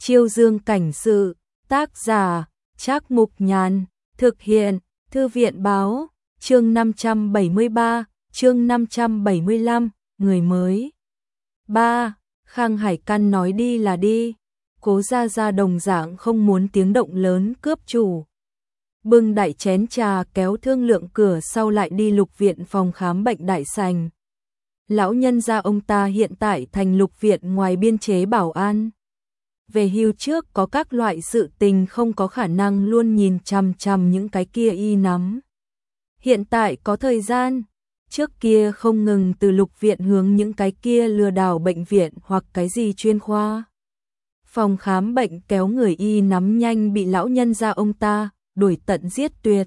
Chiêu Dương cảnh sự, tác giả, Trác Mục Nhàn, thực hiện, Thư viện báo, chương 573, chương 575, người mới. 3. Khang Hải Căn nói đi là đi, Cố Gia Gia đồng dạng không muốn tiếng động lớn cướp chủ. Bưng đại chén trà kéo thương lượng cửa sau lại đi Lục viện phòng khám bệnh đại sành. Lão nhân gia ông ta hiện tại thành Lục viện ngoài biên chế bảo an. Về hưu trước có các loại sự tình không có khả năng luôn nhìn chằm chằm những cái kia y nắm. Hiện tại có thời gian, trước kia không ngừng từ Lục viện hướng những cái kia lừa đảo bệnh viện hoặc cái gì chuyên khoa. Phòng khám bệnh kéo người y nắm nhanh bị lão nhân gia ông ta đuổi tận giết tuyệt.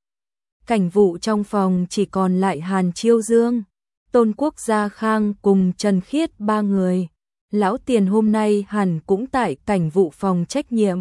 Cảnh vụ trong phòng chỉ còn lại Hàn Chiêu Dương, Tôn Quốc Gia Khang cùng Trần Khiết ba người. Lão Tiền hôm nay hẳn cũng tại cảnh vụ phòng trách nhiệm.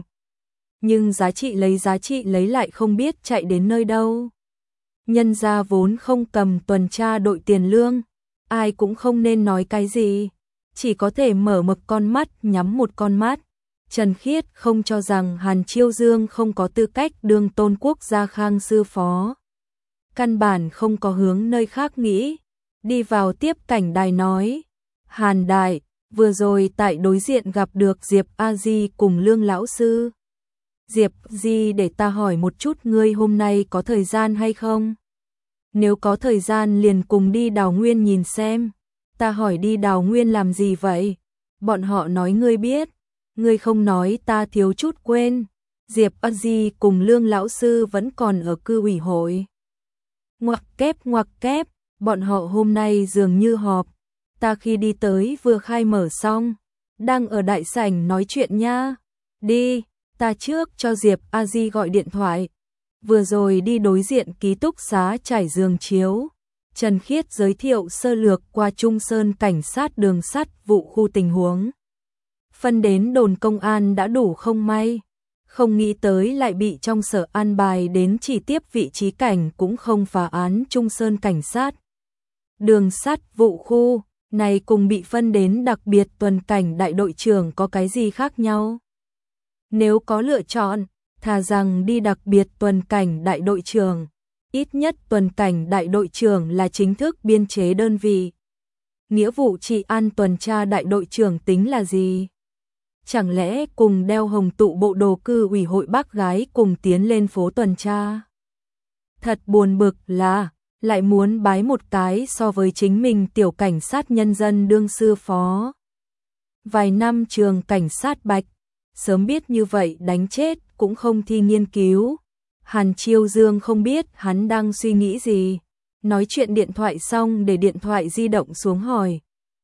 Nhưng giá trị lấy lại không biết chạy đến nơi đâu. Nhân gia vốn không cầm tuần tra đội tiền lương, ai cũng không nên nói cái gì, chỉ có thể mở một con mắt nhắm một con mắt. Trần Khiết không cho rằng Hàn Chiêu Dương không có tư cách đương Tôn Quốc Gia Khang sư phó. Căn bản không có hướng nơi khác nghĩ. Đi vào tiếp cảnh đài nói, Hàn đại, vừa rồi tại đối diện gặp được Diệp A Di cùng Lương lão sư. Diệp Di, để ta hỏi một chút ngươi hôm nay có thời gian hay không? Nếu có thời gian liền cùng đi Đào Nguyên nhìn xem. Ta hỏi đi Đào Nguyên làm gì vậy? Bọn họ nói ngươi biết. Ngươi không nói ta thiếu chút quên. Diệp A Di cùng Lương lão sư vẫn còn ở cư ủy hội. Ngoặc kép, bọn họ hôm nay dường như họp. Ta khi đi tới vừa khai mở xong, đang ở đại sảnh nói chuyện nha. Đi, ta trước cho Diệp A Di gọi điện thoại. Vừa rồi đi đối diện ký túc xá trải giường chiếu. Trần Khiết giới thiệu sơ lược qua Trung Sơn cảnh sát đường sắt vụ khu tình huống. Phân đến đồn công an đã đủ không may. Không nghĩ tới lại bị trong sở an bài đến chỉ tiếp vị trí cảnh cũng không phá án Trung Sơn cảnh sát. Đường sắt vụ khu này cùng bị phân đến đặc biệt tuần cảnh đại đội trưởng có cái gì khác nhau? Nếu có lựa chọn, thà rằng đi đặc biệt tuần cảnh đại đội trưởng. Ít nhất tuần cảnh đại đội trưởng là chính thức biên chế đơn vị. Nghĩa vụ trị an tuần tra đại đội trưởng tính là gì? Chẳng lẽ cùng đeo hồng tụ bộ đồ cư ủy hội bác gái cùng tiến lên phố tuần tra? Thật buồn bực là lại muốn bái một cái so với chính mình tiểu cảnh sát nhân dân đương sư phó. Vài năm trường cảnh sát Bạch, sớm biết như vậy đánh chết cũng không thi nghiên cứu. Hàn Chiêu Dương không biết hắn đang suy nghĩ gì. Nói chuyện điện thoại xong để điện thoại di động xuống hỏi.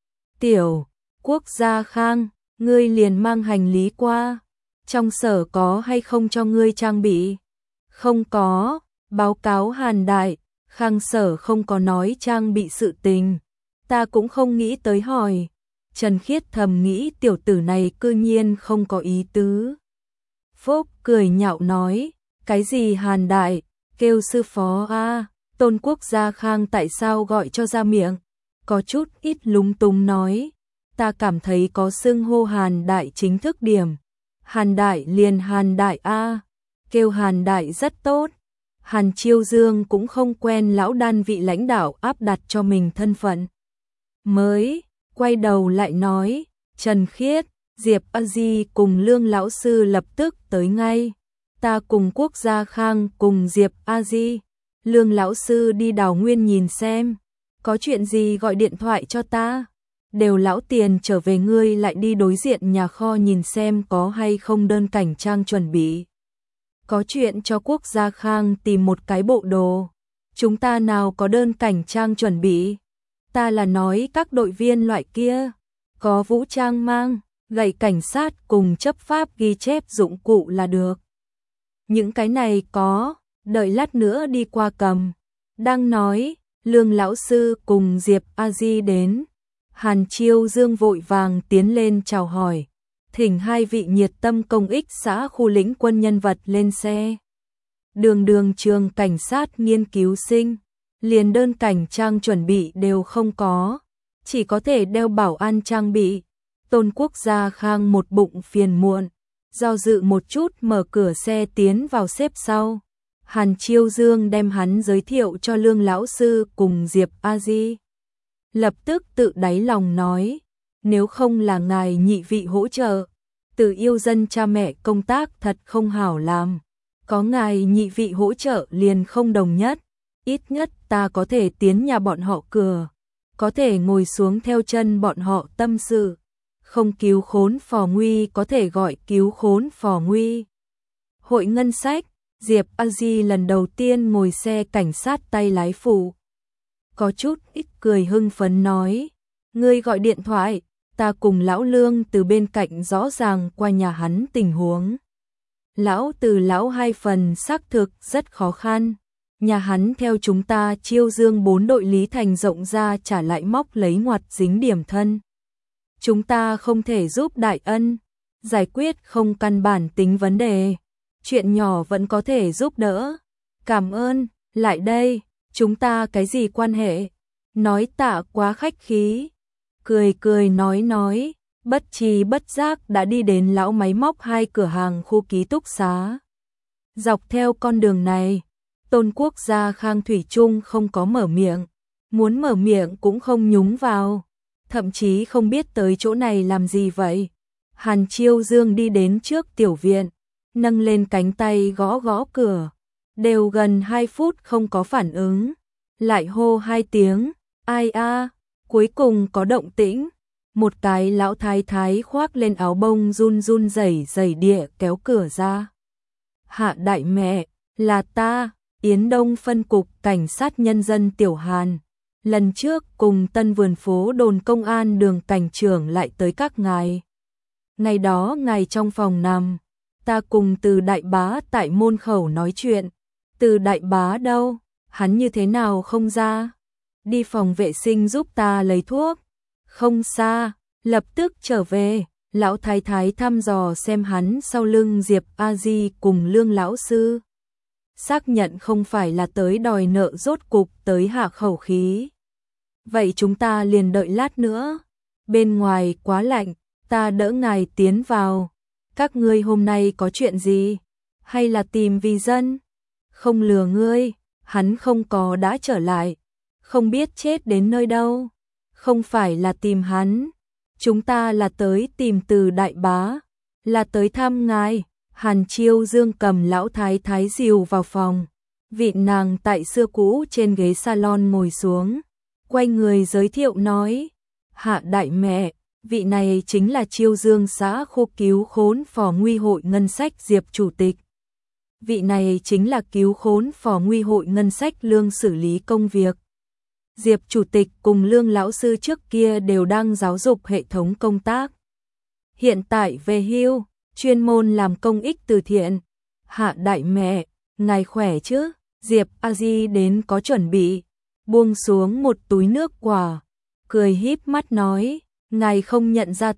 Tiểu Quốc Gia Khang, ngươi liền mang hành lý qua. Trong sở có hay không cho ngươi trang bị? Không có, báo cáo Hàn đại. Khang sở không có nói trang bị sự tình. Ta cũng không nghĩ tới hỏi. Trần Khiết thầm nghĩ tiểu tử này cư nhiên không có ý tứ. Phúc cười nhạo nói, cái gì Hàn đại, kêu sư phó a. Tôn Quốc Gia Khang tại sao gọi cho ra miệng? Có chút ít lúng túng nói, ta cảm thấy có xưng hô Hàn đại chính thức điểm. Hàn đại liền Hàn đại a, kêu Hàn đại rất tốt. Hàn Chiêu Dương cũng không quen lão đan vị lãnh đạo áp đặt cho mình thân phận. Mới, quay đầu lại nói, Trần Khiết, Diệp A Di cùng Lương lão sư lập tức tới ngay. Ta cùng Quốc Gia Khang cùng Diệp A Di, Lương lão sư đi Đào Nguyên nhìn xem. Có chuyện gì gọi điện thoại cho ta. Đều lão Tiền trở về ngươi lại đi đối diện nhà kho nhìn xem có hay không đơn cảnh trang chuẩn bị. Có chuyện cho Quốc Gia Khang tìm một cái bộ đồ. Chúng ta nào có đơn cảnh trang chuẩn bị. Ta là nói các đội viên loại kia. Có vũ trang mang, gậy cảnh sát cùng chấp pháp ghi chép dụng cụ là được. Những cái này có, đợi lát nữa đi qua cầm. Đang nói, Lương lão sư cùng Diệp A Di đến. Hàn Chiêu Dương vội vàng tiến lên chào hỏi. Thỉnh hai vị nhiệt tâm công ích xã khu lĩnh quân nhân vật lên xe. Đường trường cảnh sát nghiên cứu sinh, liền đơn cảnh trang chuẩn bị đều không có, chỉ có thể đeo bảo an trang bị. Tôn Quốc Gia Khang một bụng phiền muộn, do dự một chút mở cửa xe tiến vào xếp sau. Hàn Chiêu Dương đem hắn giới thiệu cho Lương lão sư cùng Diệp A Di. Lập tức tự đáy lòng nói, nếu không là ngài nhị vị hỗ trợ, Từ Yêu Dân cha mẹ công tác thật không hảo làm. Có ngài nhị vị hỗ trợ liền không đồng nhất, ít nhất ta có thể tiến nhà bọn họ cửa, có thể ngồi xuống theo chân bọn họ tâm sự, không cứu khốn phò nguy có thể gọi cứu khốn phò nguy. Hội ngân sách, Diệp A Di lần đầu tiên ngồi xe cảnh sát tay lái phụ. Có chút ít cười hưng phấn nói, ngươi gọi điện thoại, ta cùng lão Lương từ bên cạnh rõ ràng qua nhà hắn tình huống. Lão Từ lão hai phần xác thực rất khó khăn, nhà hắn theo chúng ta Chiêu Dương 4 đội Lý Thành rộng ra trả lại móc lấy ngoặt dính điểm thân. Chúng ta không thể giúp đại ân, giải quyết không căn bản tính vấn đề, chuyện nhỏ vẫn có thể giúp đỡ. Cảm ơn, lại đây, chúng ta cái gì quan hệ? Nói tạ quá khách khí. Cười cười nói, bất tri bất giác đã đi đến lão máy móc 2 cửa hàng khu ký túc xá. Dọc theo con đường này, Tôn Quốc gia Khang thủy chung không có mở miệng, muốn mở miệng cũng không nhúng vào, thậm chí không biết tới chỗ này làm gì vậy. Hàn Chiêu Dương đi đến trước tiểu viện, nâng lên cánh tay gõ gõ cửa, đều gần 2 phút không có phản ứng, lại hô 2 tiếng, ai a, cuối cùng có động tĩnh. Một cái lão thái thái khoác lên áo bông run run rẩy rẩy địa kéo cửa ra. Hạ đại mẹ, là ta, Yến Đông phân cục cảnh sát nhân dân Tiểu Hàn. Lần trước cùng Tân Vườn phố đồn công an Đường cảnh trưởng lại tới các ngài. Ngày đó ngài trong phòng nằm, ta cùng Từ đại bá tại môn khẩu nói chuyện. Từ đại bá đâu, hắn như thế nào không ra? Đi phòng vệ sinh giúp ta lấy thuốc. Không xa, lập tức trở về. Lão thái thái thăm dò xem hắn sau lưng Diệp A Di cùng Lương lão sư. Xác nhận không phải là tới đòi nợ, rốt cục tới hạ khẩu khí. Vậy chúng ta liền đợi lát nữa. Bên ngoài quá lạnh, ta đỡ ngài tiến vào. Các ngươi hôm nay có chuyện gì? Hay là tìm vì dân? Không lừa ngươi, hắn không có đã trở lại. Không biết chết đến nơi đâu. Không phải là tìm hắn. Chúng ta là tới tìm Từ đại bá. Là tới thăm ngài. Hàn Chiêu Dương cầm lão thái thái dìu vào phòng. Vị nàng tại xưa cũ trên ghế salon ngồi xuống. Quay người giới thiệu nói. Hạ đại mẹ, vị này chính là Chiêu Dương xã khu cứu khốn phò nguy hội ngân sách Diệp chủ tịch. Vị này chính là cứu khốn phò nguy hội ngân sách Lương xử lý công việc. Diệp chủ tịch cùng Lương lão sư trước kia đều đang giáo dục hệ thống công tác. Hiện tại về hưu, chuyên môn làm công ích từ thiện. Hạ đại mẹ, ngài khỏe chứ? Diệp A Di đến có chuẩn bị, buông xuống một túi nước quả, cười híp mắt nói, ngài không nhận ra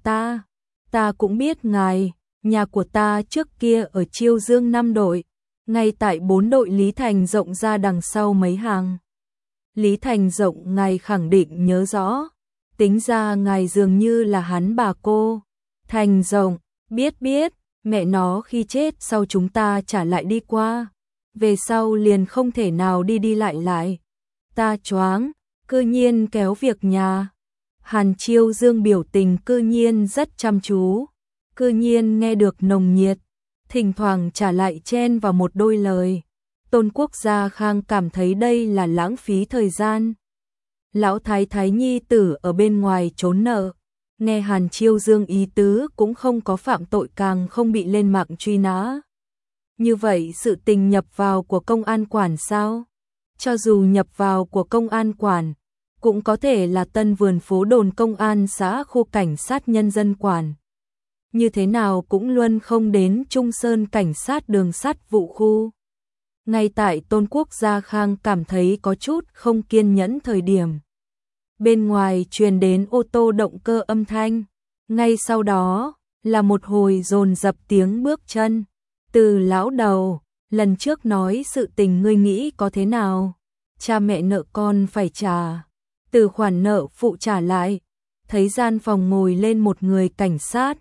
ta cũng biết ngài, nhà của ta trước kia ở Chiêu Dương 5 đội, ngay tại 4 đội Lý Thành rộng ra đằng sau mấy hàng. Lý Thành rộng ngài khẳng định nhớ rõ, tính ra ngài dường như là hắn bà cô. Thành rộng, biết, mẹ nó khi chết sau chúng ta trả lại đi qua, về sau liền không thể nào đi lại. Ta choáng, cư nhiên kéo việc nhà. Hàn Chiêu Dương biểu tình cư nhiên rất chăm chú, cư nhiên nghe được nồng nhiệt, thỉnh thoảng trả lại chen vào một đôi lời. Tôn Quốc gia Khang cảm thấy đây là lãng phí thời gian. Lão thái thái nhi tử ở bên ngoài trốn nợ, nghe Hàn Chiêu Dương ý tứ cũng không có phạm tội, càng không bị lên mạng truy nã. Như vậy sự tình nhập vào của công an quản sao? Cho dù nhập vào của công an quản, cũng có thể là Tân Vườn phố đồn công an xã khu cảnh sát nhân dân quản. Như thế nào cũng luôn không đến Trung Sơn cảnh sát đường sắt vụ khu. Ngay tại Tôn Quốc gia Khang cảm thấy có chút không kiên nhẫn thời điểm, bên ngoài truyền đến ô tô động cơ âm thanh, ngay sau đó là một hồi dồn dập tiếng bước chân. Từ lão đầu, lần trước nói sự tình ngươi nghĩ có thế nào? Cha mẹ nợ con phải trả, từ khoản nợ phụ trả lại. Thấy gian phòng ngồi lên một người cảnh sát,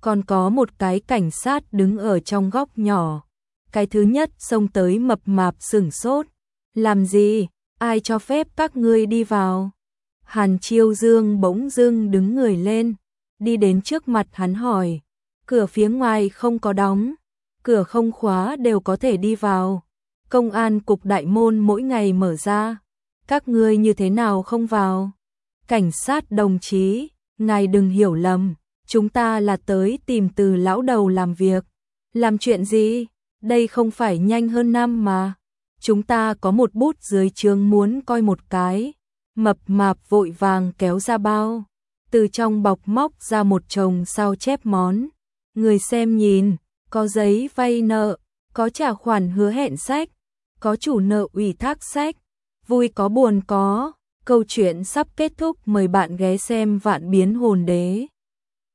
còn có một cái cảnh sát đứng ở trong góc nhỏ. Cái thứ nhất xông tới mập mạp sửng sốt. Làm gì? Ai cho phép các ngươi đi vào? Hàn Chiêu Dương bỗng dưng đứng người lên, đi đến trước mặt hắn hỏi. Cửa phía ngoài không có đóng, cửa không khóa đều có thể đi vào. Công an cục đại môn mỗi ngày mở ra, các ngươi như thế nào không vào? Cảnh sát đồng chí, ngài đừng hiểu lầm, chúng ta là tới tìm Từ lão đầu làm việc. Làm chuyện gì? Đây không phải nhanh hơn năm mà. Chúng ta có một bút dưới trướng muốn coi một cái. Mập mạp vội vàng kéo ra bao, từ trong bọc móc ra một chồng sao chép món. Người xem nhìn, có giấy vay nợ, có trả khoản hứa hẹn sách, có chủ nợ ủy thác sách. Vui có buồn có, câu chuyện sắp kết thúc, mời bạn ghé xem Vạn Biến Hồn Đế.